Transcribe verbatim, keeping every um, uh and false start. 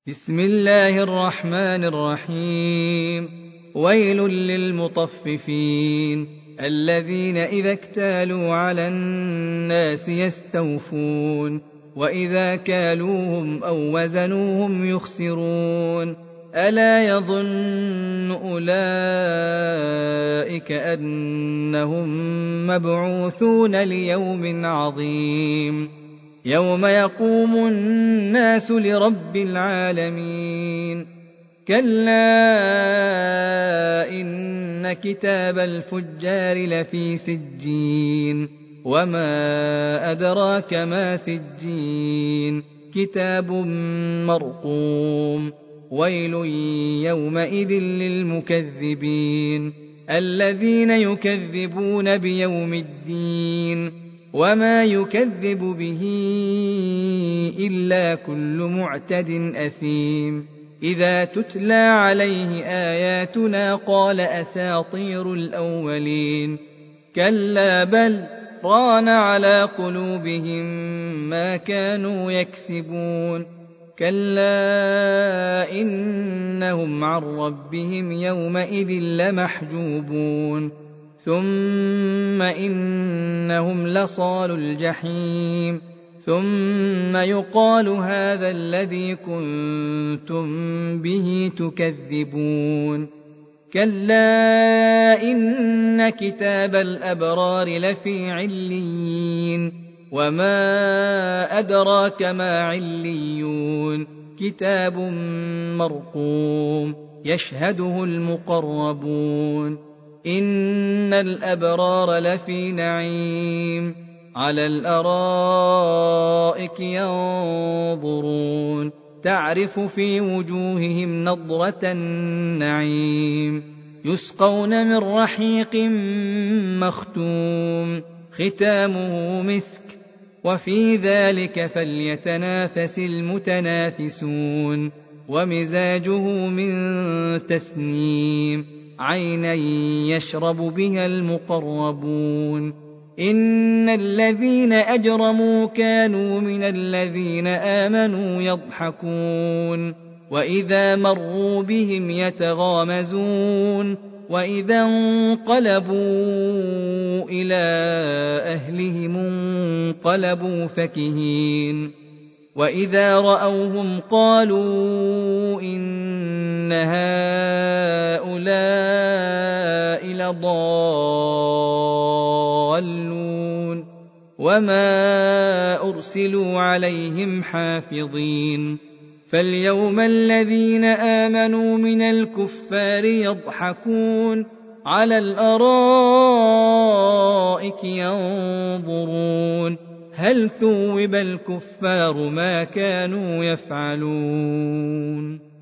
بسم الله الرحمن الرحيم. ويل للمطففين الذين إذا اكتالوا على الناس يستوفون وإذا كالوهم أو وزنوهم يخسرون ألا يظن أولئك أنهم مبعوثون ليوم عظيم يوم يقوم الناس لرب العالمين كلا إن كتاب الفجار لفي سجين وما أدراك ما سجين كتاب مرقوم ويل يومئذ للمكذبين الذين يكذبون بيوم الدين وما يكذب به إلا كل معتد أثيم إذا تتلى عليه آياتنا قال أساطير الأولين كلا بل ران على قلوبهم ما كانوا يكسبون كلا إنهم عن ربهم يومئذ لمحجوبون ثم إنهم لصال الجحيم ثم يقال هذا الذي كنتم به تكذبون كلا إن كتاب الأبرار لفي عليين وما أدراك ما عليون كتاب مرقوم يشهده المقربون إن الأبرار لفي نعيم على الأرائك ينظرون تعرف في وجوههم نضرة النعيم يسقون من رحيق مختوم ختامه مسك وفي ذلك فليتنافس المتنافسون ومزاجه من تسنيم عينا يشرب بها المقربون إن الذين أجرموا كانوا من الذين آمنوا يضحكون وإذا مروا بهم يتغامزون وإذا انقلبوا إلى أهلهم انقلبوا فكهين وإذا رأوهم قالوا إن هؤلاء لضالون وما أرسلوا عليهم حافظين فاليوم الذين آمنوا من الكفار يضحكون على الأرائك ينظرون هل ثوب الكفار ما كانوا يفعلون